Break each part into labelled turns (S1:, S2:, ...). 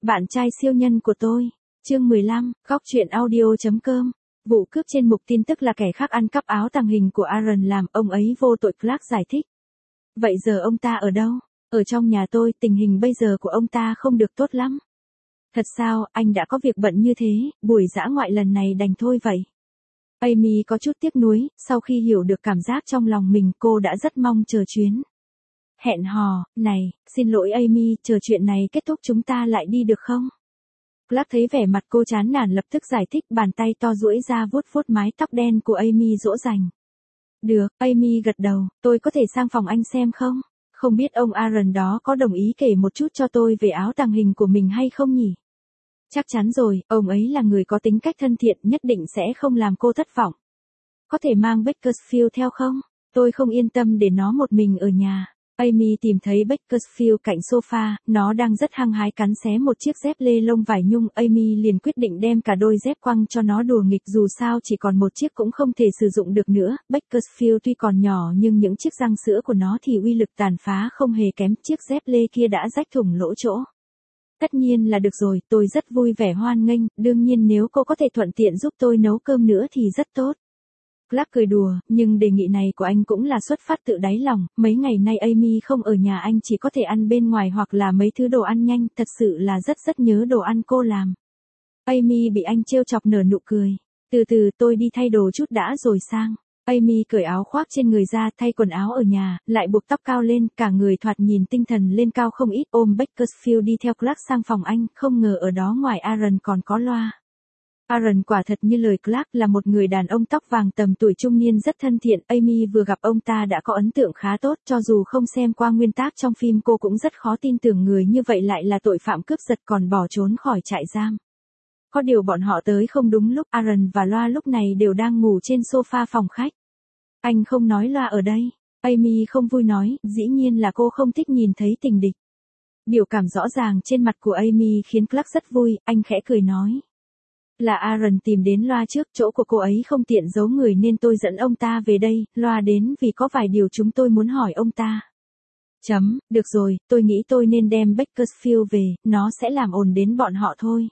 S1: Bạn trai siêu nhân của tôi. Chương 15, góc truyện audio.com. Vụ cướp trên mục tin tức là kẻ khác ăn cắp áo tàng hình của Aaron làm ông ấy vô tội, Clark giải thích. Vậy giờ ông ta ở đâu? Ở trong nhà tôi, tình hình bây giờ của ông ta không được tốt lắm. Thật sao, anh đã có việc bận như thế, buổi dã ngoại lần này đành thôi vậy. Amy có chút tiếc nuối, sau khi hiểu được cảm giác trong lòng mình cô đã rất mong chờ chuyến hẹn hò này. Xin lỗi Amy, chờ chuyện này kết thúc chúng ta lại đi được không? Clark thấy vẻ mặt cô chán nản lập tức giải thích, bàn tay to duỗi ra vuốt vuốt mái tóc đen của Amy dỗ dành. Được, Amy gật đầu, tôi có thể sang phòng anh xem không? Không biết ông Aaron đó có đồng ý kể một chút cho tôi về áo tàng hình của mình hay không nhỉ? Chắc chắn rồi, ông ấy là người có tính cách thân thiện, nhất định sẽ không làm cô thất vọng. Có thể mang Bakersfield theo không? Tôi không yên tâm để nó một mình ở nhà. Amy tìm thấy Bakersfield cạnh sofa, nó đang rất hăng hái cắn xé một chiếc dép lê lông vải nhung. Amy liền quyết định đem cả đôi dép quăng cho nó đùa nghịch, dù sao chỉ còn một chiếc cũng không thể sử dụng được nữa. Bakersfield tuy còn nhỏ nhưng những chiếc răng sữa của nó thì uy lực tàn phá không hề kém, chiếc dép lê kia đã rách thủng lỗ chỗ. Tất nhiên là được rồi, tôi rất vui vẻ hoan nghênh, đương nhiên nếu cô có thể thuận tiện giúp tôi nấu cơm nữa thì rất tốt. Clark cười đùa, nhưng đề nghị này của anh cũng là xuất phát tự đáy lòng, mấy ngày nay Amy không ở nhà, anh chỉ có thể ăn bên ngoài hoặc là mấy thứ đồ ăn nhanh, thật sự là rất nhớ đồ ăn cô làm. Amy bị anh trêu chọc nở nụ cười. Từ từ, tôi đi thay đồ chút đã rồi sang. Amy cởi áo khoác trên người ra, thay quần áo ở nhà, lại buộc tóc cao lên, cả người thoạt nhìn tinh thần lên cao không ít, ôm Bakersfield đi theo Clark sang phòng anh, không ngờ ở đó ngoài Aaron còn có Loa. Aaron quả thật như lời Clark là một người đàn ông tóc vàng tầm tuổi trung niên rất thân thiện. Amy vừa gặp ông ta đã có ấn tượng khá tốt, cho dù không xem qua nguyên tác trong phim cô cũng rất khó tin tưởng người như vậy lại là tội phạm cướp giật còn bỏ trốn khỏi trại giam. Có điều bọn họ tới không đúng lúc, Aaron và Loa lúc này đều đang ngủ trên sofa phòng khách. Anh không nói Loa ở đây. Amy không vui nói, dĩ nhiên là cô không thích nhìn thấy tình địch. Biểu cảm rõ ràng trên mặt của Amy khiến Clark rất vui, anh khẽ cười nói. Là Aaron tìm đến Loa trước, chỗ của cô ấy không tiện giấu người nên tôi dẫn ông ta về đây. Loa đến vì có vài điều chúng tôi muốn hỏi ông ta. Được rồi, tôi nghĩ tôi nên đem Bakersfield về, nó sẽ làm ồn đến bọn họ thôi.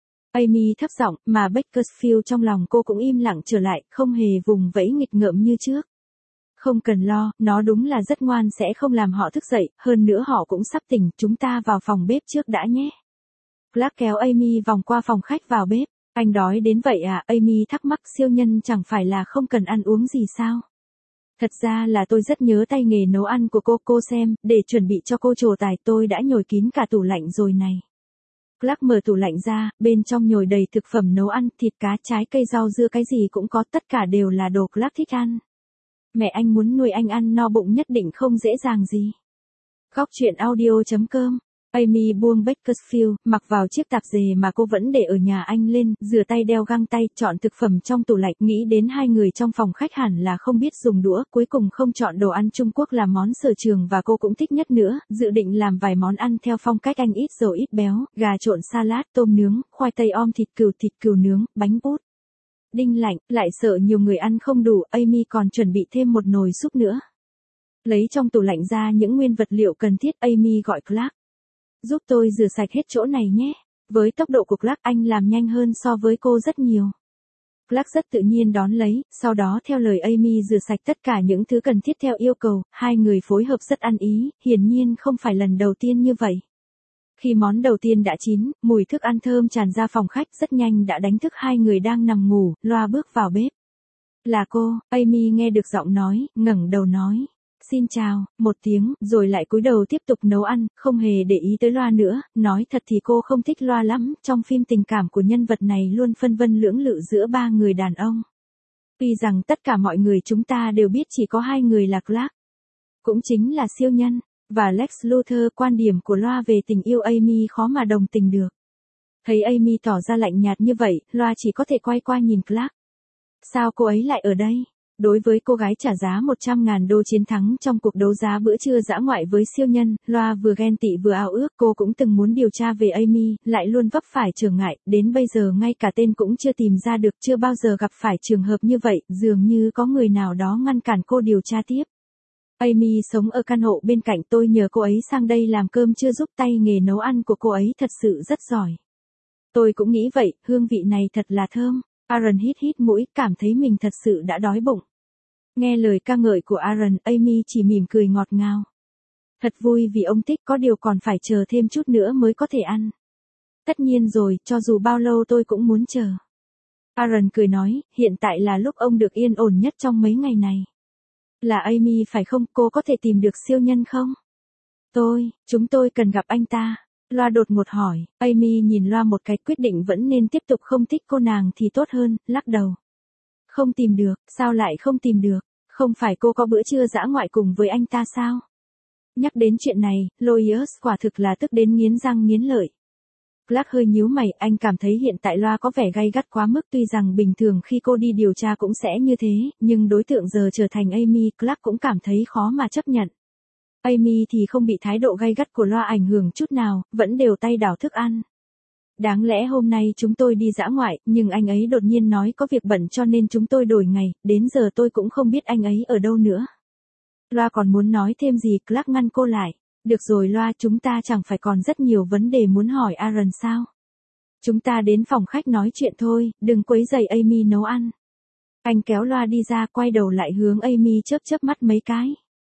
S1: Amy thấp giọng, mà Bakersfield trong lòng cô cũng im lặng trở lại, không hề vùng vẫy nghịch ngợm như trước. Không cần lo, nó đúng là rất ngoan, sẽ không làm họ thức dậy, hơn nữa họ cũng sắp tỉnh, chúng ta vào phòng bếp trước đã nhé. Clark kéo Amy vòng qua phòng khách vào bếp. Anh đói đến vậy à? Amy thắc mắc, siêu nhân chẳng phải là không cần ăn uống gì sao? Thật ra là tôi rất nhớ tay nghề nấu ăn của cô xem, để chuẩn bị cho cô trổ tài tôi đã nhồi kín cả tủ lạnh rồi này. Clark mở tủ lạnh ra, bên trong nhồi đầy thực phẩm nấu ăn, thịt cá, trái cây, rau dưa, cái gì cũng có, tất cả đều là đồ Clark thích ăn. Mẹ anh muốn nuôi anh ăn no bụng nhất định không dễ dàng gì. Góc truyện audio.com. Amy buông Bakersfield, mặc vào chiếc tạp dề mà cô vẫn để ở nhà anh lên, rửa tay, đeo găng tay, chọn thực phẩm trong tủ lạnh, nghĩ đến hai người trong phòng khách hẳn là không biết dùng đũa, cuối cùng không chọn đồ ăn Trung Quốc là món sở trường và cô cũng thích nhất nữa, dự định làm vài món ăn theo phong cách anh, ít dầu ít béo, gà trộn salad, tôm nướng, khoai tây om, thịt cừu nướng, bánh bút. Đinh lạnh, lại sợ nhiều người ăn không đủ, Amy còn chuẩn bị thêm một nồi súp nữa. Lấy trong tủ lạnh ra những nguyên vật liệu cần thiết, Amy gọi Clark. Giúp tôi rửa sạch hết chỗ này nhé. Với tốc độ của Clark, anh làm nhanh hơn so với cô rất nhiều. Clark rất tự nhiên đón lấy, sau đó theo lời Amy rửa sạch tất cả những thứ cần thiết theo yêu cầu, hai người phối hợp rất ăn ý, hiển nhiên không phải lần đầu tiên như vậy. Khi món đầu tiên đã chín, mùi thức ăn thơm tràn ra phòng khách, rất nhanh đã đánh thức hai người đang nằm ngủ. Loa bước vào bếp. Là cô. Amy nghe được giọng nói, ngẩng đầu nói. Xin chào, một tiếng, rồi lại cúi đầu tiếp tục nấu ăn, không hề để ý tới Loa nữa. Nói thật thì cô không thích Loa lắm, trong phim tình cảm của nhân vật này luôn phân vân lưỡng lự giữa ba người đàn ông. Tuy rằng tất cả mọi người chúng ta đều biết chỉ có hai người là Clark, cũng chính là siêu nhân, và Lex Luthor. Quan điểm của Loa về tình yêu Amy khó mà đồng tình được. Thấy Amy tỏ ra lạnh nhạt như vậy, Loa chỉ có thể quay qua nhìn Clark. Sao cô ấy lại ở đây? Đối với cô gái trả giá 100.000 đô chiến thắng trong cuộc đấu giá bữa trưa dã ngoại với siêu nhân, Loa vừa ghen tị vừa ao ước. Cô cũng từng muốn điều tra về Amy, lại luôn vấp phải trở ngại, đến bây giờ ngay cả tên cũng chưa tìm ra được, chưa bao giờ gặp phải trường hợp như vậy, dường như có người nào đó ngăn cản cô điều tra tiếp. Amy sống ở căn hộ bên cạnh, tôi nhờ cô ấy sang đây làm cơm trưa giúp, tay nghề nấu ăn của cô ấy thật sự rất giỏi. Tôi cũng nghĩ vậy, hương vị này thật là thơm. Aaron hít hít mũi, cảm thấy mình thật sự đã đói bụng. Nghe lời ca ngợi của Aaron, Amy chỉ mỉm cười ngọt ngào. Thật vui vì ông thích, có điều còn phải chờ thêm chút nữa mới có thể ăn. Tất nhiên rồi, cho dù bao lâu tôi cũng muốn chờ. Aaron cười nói, hiện tại là lúc ông được yên ổn nhất trong mấy ngày này. Là Amy phải không, cô có thể tìm được siêu nhân không? Chúng tôi cần gặp anh ta. Loa đột ngột hỏi, Amy nhìn Loa một cái, quyết định vẫn nên tiếp tục không thích cô nàng thì tốt hơn, lắc đầu. Không tìm được, sao lại không tìm được? Không phải cô có bữa trưa dã ngoại cùng với anh ta sao? Nhắc đến chuyện này, Lois quả thực là tức đến nghiến răng nghiến lợi. Clark hơi nhíu mày, anh cảm thấy hiện tại Loa có vẻ gay gắt quá mức, tuy rằng bình thường khi cô đi điều tra cũng sẽ như thế, nhưng đối tượng giờ trở thành Amy, Clark cũng cảm thấy khó mà chấp nhận. Amy thì không bị thái độ gay gắt của Loa ảnh hưởng chút nào, vẫn đều tay đảo thức ăn. Đáng lẽ hôm nay chúng tôi đi dã ngoại, nhưng anh ấy đột nhiên nói có việc bận cho nên chúng tôi đổi ngày, đến giờ tôi cũng không biết anh ấy ở đâu nữa. Loa còn muốn nói thêm gì, Clark ngăn cô lại. Được rồi Loa, chúng ta chẳng phải còn rất nhiều vấn đề muốn hỏi Aaron sao? Chúng ta đến phòng khách nói chuyện thôi, đừng quấy rầy Amy nấu ăn. Anh kéo Loa đi ra, quay đầu lại hướng Amy chớp chớp mắt mấy cái.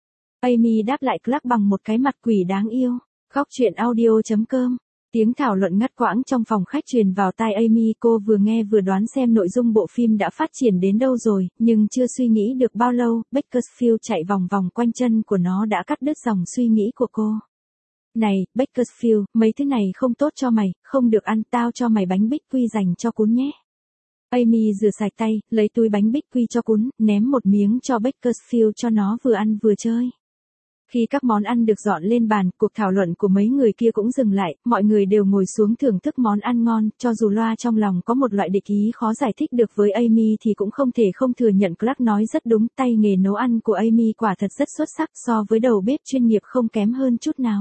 S1: Amy đáp lại Clark bằng một cái mặt quỷ đáng yêu. Góc chuyện audio.com. Tiếng thảo luận ngắt quãng trong phòng khách truyền vào tai Amy, cô vừa nghe vừa đoán xem nội dung bộ phim đã phát triển đến đâu rồi, nhưng chưa suy nghĩ được bao lâu, Bakersfield chạy vòng vòng quanh chân của nó đã cắt đứt dòng suy nghĩ của cô. Này, Bakersfield, mấy thứ này không tốt cho mày, không được ăn, tao cho mày bánh bích quy dành cho Cún nhé. Amy rửa sạch tay, lấy túi bánh bích quy cho Cún, ném một miếng cho Bakersfield cho nó vừa ăn vừa chơi. Khi các món ăn được dọn lên bàn, cuộc thảo luận của mấy người kia cũng dừng lại, mọi người đều ngồi xuống thưởng thức món ăn ngon, cho dù Loa trong lòng có một loại địch ý khó giải thích được với Amy thì cũng không thể không thừa nhận Clark nói rất đúng, tay nghề nấu ăn của Amy quả thật rất xuất sắc, so với đầu bếp chuyên nghiệp không kém hơn chút nào.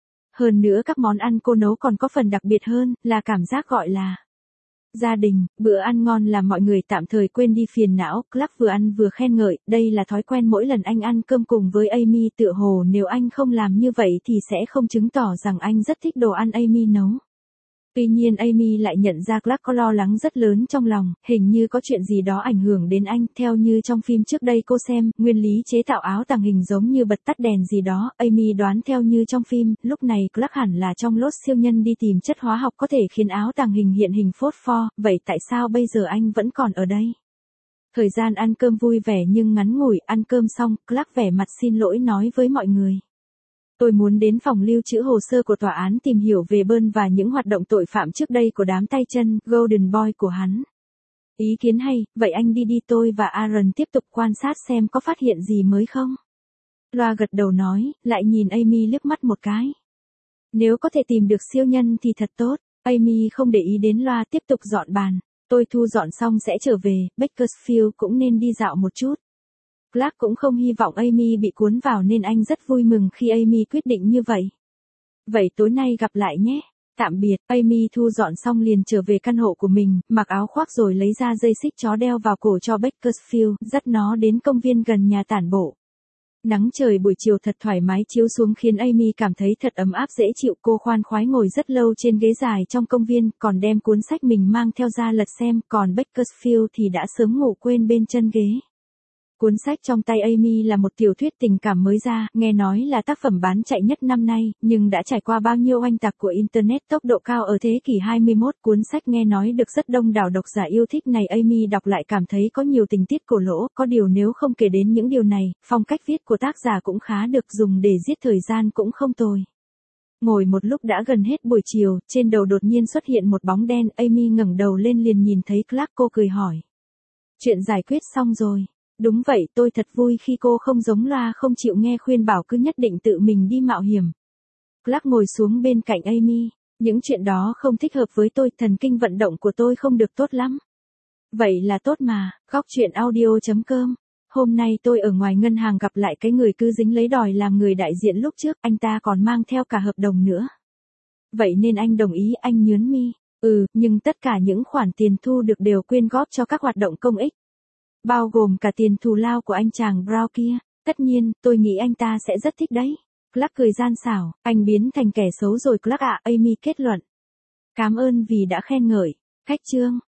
S1: Hơn nữa các món ăn cô nấu còn có phần đặc biệt hơn, là cảm giác gọi là gia đình. Bữa ăn ngon làm mọi người tạm thời quên đi phiền não, Clark vừa ăn vừa khen ngợi, đây là thói quen mỗi lần anh ăn cơm cùng với Amy, tựa hồ nếu anh không làm như vậy thì sẽ không chứng tỏ rằng anh rất thích đồ ăn Amy nấu. Tuy nhiên Amy lại nhận ra Clark có lo lắng rất lớn trong lòng, hình như có chuyện gì đó ảnh hưởng đến anh, theo như trong phim trước đây cô xem, nguyên lý chế tạo áo tàng hình giống như bật tắt đèn gì đó, Amy đoán theo như trong phim, lúc này Clark hẳn là trong lốt siêu nhân đi tìm chất hóa học có thể khiến áo tàng hình hiện hình phốt pho, vậy tại sao bây giờ anh vẫn còn ở đây? Thời gian ăn cơm vui vẻ nhưng ngắn ngủi, ăn cơm xong, Clark vẻ mặt xin lỗi nói với mọi người. Tôi muốn đến phòng lưu trữ hồ sơ của tòa án tìm hiểu về Bơn và những hoạt động tội phạm trước đây của đám tay chân, Golden Boy của hắn. Ý kiến hay, vậy anh đi đi, tôi và Aaron tiếp tục quan sát xem có phát hiện gì mới không. Loa gật đầu nói, lại nhìn Amy liếc mắt một cái. Nếu có thể tìm được siêu nhân thì thật tốt, Amy không để ý đến Loa, tiếp tục dọn bàn. Tôi thu dọn xong sẽ trở về, Bakersfield cũng nên đi dạo một chút. Clark cũng không hy vọng Amy bị cuốn vào nên anh rất vui mừng khi Amy quyết định như vậy. Vậy tối nay gặp lại nhé. Tạm biệt, Amy thu dọn xong liền trở về căn hộ của mình, mặc áo khoác rồi lấy ra dây xích chó đeo vào cổ cho Bakersfield, dắt nó đến công viên gần nhà tản bộ. Nắng trời buổi chiều thật thoải mái chiếu xuống khiến Amy cảm thấy thật ấm áp dễ chịu, cô khoan khoái ngồi rất lâu trên ghế dài trong công viên, còn đem cuốn sách mình mang theo ra lật xem, còn Bakersfield thì đã sớm ngủ quên bên chân ghế. Cuốn sách trong tay Amy là một tiểu thuyết tình cảm mới ra, nghe nói là tác phẩm bán chạy nhất năm nay, nhưng đã trải qua bao nhiêu oanh tạc của Internet tốc độ cao ở thế kỷ 21. Cuốn sách nghe nói được rất đông đảo độc giả yêu thích này, Amy đọc lại cảm thấy có nhiều tình tiết cổ lỗ, có điều nếu không kể đến những điều này, phong cách viết của tác giả cũng khá được, dùng để giết thời gian cũng không tồi. Ngồi một lúc đã gần hết buổi chiều, trên đầu đột nhiên xuất hiện một bóng đen, Amy ngẩng đầu lên liền nhìn thấy Clark, cô cười hỏi. Chuyện giải quyết xong rồi. Đúng vậy, tôi thật vui khi cô không giống Loa không chịu nghe khuyên bảo cứ nhất định tự mình đi mạo hiểm. Clark ngồi xuống bên cạnh Amy. Những chuyện đó không thích hợp với tôi, thần kinh vận động của tôi không được tốt lắm. Vậy là tốt mà, góc chuyện audio.com. Hôm nay tôi ở ngoài ngân hàng gặp lại cái người cứ dính lấy đòi làm người đại diện lúc trước, anh ta còn mang theo cả hợp đồng nữa. Vậy nên anh đồng ý, anh nhướng mi. Nhưng tất cả những khoản tiền thu được đều quyên góp cho các hoạt động công ích. Bao gồm cả tiền thù lao của anh chàng Brown kia. Tất nhiên, tôi nghĩ anh ta sẽ rất thích đấy. Clark cười gian xảo, anh biến thành kẻ xấu rồi Clark ạ, Amy kết luận. Cảm ơn vì đã khen ngợi. Khách chương.